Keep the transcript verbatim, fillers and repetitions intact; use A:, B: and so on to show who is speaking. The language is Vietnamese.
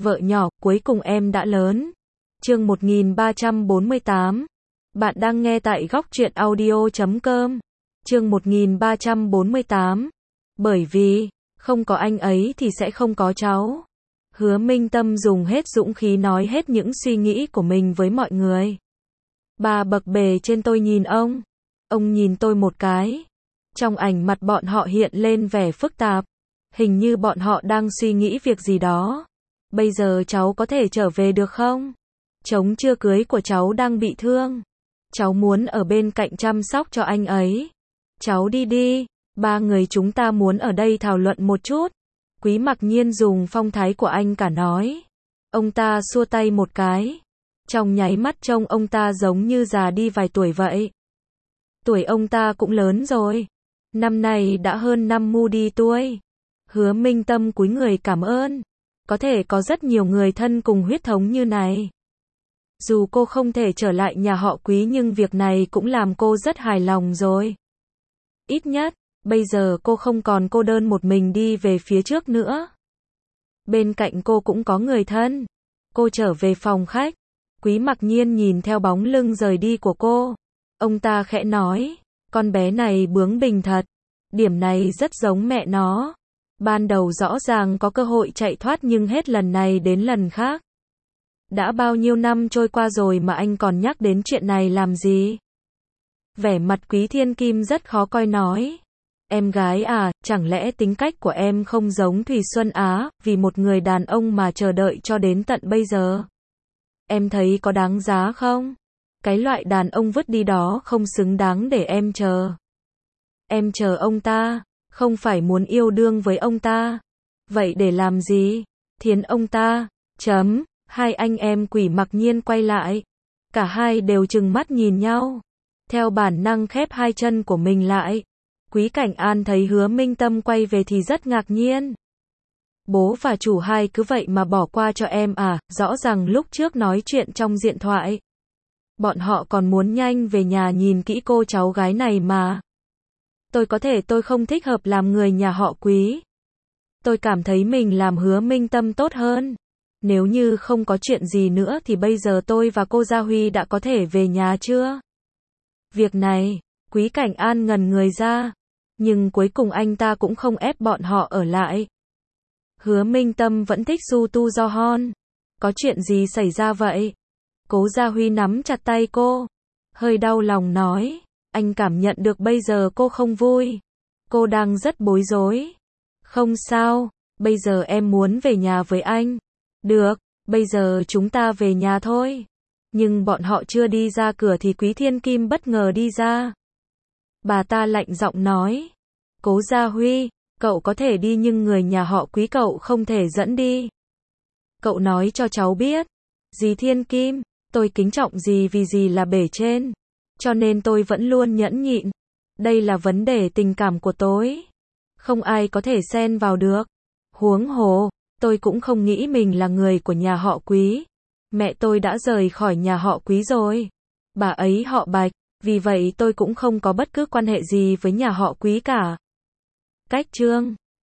A: Vợ nhỏ, cuối cùng em đã lớn. Chương một nghìn ba trăm bốn mươi tám. Bạn đang nghe tại góc truyện audio chấm com. Chương một nghìn ba trăm bốn mươi tám. Bởi vì, không có anh ấy thì sẽ không có cháu. Hứa Minh Tâm dùng hết dũng khí nói hết những suy nghĩ của mình với mọi người. Ba bậc bề trên tôi nhìn ông. Ông nhìn tôi một cái. Trong ảnh mặt bọn họ hiện lên vẻ phức tạp. Hình như bọn họ đang suy nghĩ việc gì đó. Bây giờ cháu có thể trở về được không? Trống chưa cưới của cháu đang bị thương. Cháu muốn ở bên cạnh chăm sóc cho anh ấy. Cháu đi đi. Ba người chúng ta muốn ở đây thảo luận một chút. Quý Mặc Nhiên dùng phong thái của anh cả nói. Ông ta xua tay một cái. Trong nháy mắt trông ông ta giống như già đi vài tuổi vậy. Tuổi ông ta cũng lớn rồi. Năm nay đã hơn năm mươi tuổi. Hứa Minh Tâm cúi người cảm ơn. Có thể có rất nhiều người thân cùng huyết thống như này. Dù cô không thể trở lại nhà họ Quý nhưng việc này cũng làm cô rất hài lòng rồi. Ít nhất, bây giờ cô không còn cô đơn một mình đi về phía trước nữa. Bên cạnh cô cũng có người thân. Cô trở về phòng khách. Quý Mặc Nhiên nhìn theo bóng lưng rời đi của cô. Ông ta khẽ nói, con bé này bướng bỉnh thật. Điểm này rất giống mẹ nó. Ban đầu rõ ràng có cơ hội chạy thoát nhưng hết lần này đến lần khác. Đã bao nhiêu năm trôi qua rồi mà anh còn nhắc đến chuyện này làm gì? Vẻ mặt Quý Thiên Kim rất khó coi nói. Em gái à, chẳng lẽ tính cách của em không giống Thủy Xuân Á, vì một người đàn ông mà chờ đợi cho đến tận bây giờ? Em thấy có đáng giá không? Cái loại đàn ông vứt đi đó không xứng đáng để em chờ. Em chờ ông ta, không phải muốn yêu đương với ông ta. Vậy để làm gì? Thiến ông ta, chấm. Hai anh em Quý Mặc Nhiên quay lại. Cả hai đều trừng mắt nhìn nhau. Theo bản năng khép hai chân của mình lại. Quý Cảnh An thấy Hứa Minh Tâm quay về thì rất ngạc nhiên. Bố và chủ hai cứ vậy mà bỏ qua cho em à, rõ ràng lúc trước nói chuyện trong điện thoại. Bọn họ còn muốn nhanh về nhà nhìn kỹ cô cháu gái này mà. Tôi có thể tôi không thích hợp làm người nhà họ Quý. Tôi cảm thấy mình làm Hứa Minh Tâm tốt hơn. Nếu như không có chuyện gì nữa thì bây giờ tôi và cô Gia Huy đã có thể về nhà chưa? Việc này, Quý Cảnh An ngần người ra. Nhưng cuối cùng anh ta cũng không ép bọn họ ở lại. Hứa Minh Tâm vẫn thích Su Tu Do Hon. Có chuyện gì xảy ra vậy? Cố Gia Huy nắm chặt tay cô. Hơi đau lòng nói. Anh cảm nhận được bây giờ cô không vui. Cô đang rất bối rối. Không sao, bây giờ em muốn về nhà với anh. Được, bây giờ chúng ta về nhà thôi. Nhưng bọn họ chưa đi ra cửa thì Quý Thiên Kim bất ngờ đi ra. Bà ta lạnh giọng nói. Cố Gia Huy, cậu có thể đi nhưng người nhà họ Quý cậu không thể dẫn đi. Cậu nói cho cháu biết. Dì Thiên Kim, tôi kính trọng dì vì dì là bề trên. Cho nên tôi vẫn luôn nhẫn nhịn. Đây là vấn đề tình cảm của tôi. Không ai có thể xen vào được. Huống hồ, tôi cũng không nghĩ mình là người của nhà họ Quý. Mẹ tôi đã rời khỏi nhà họ Quý rồi. Bà ấy họ Bạch, vì vậy tôi cũng không có bất cứ quan hệ gì với nhà họ Quý cả. Cách chương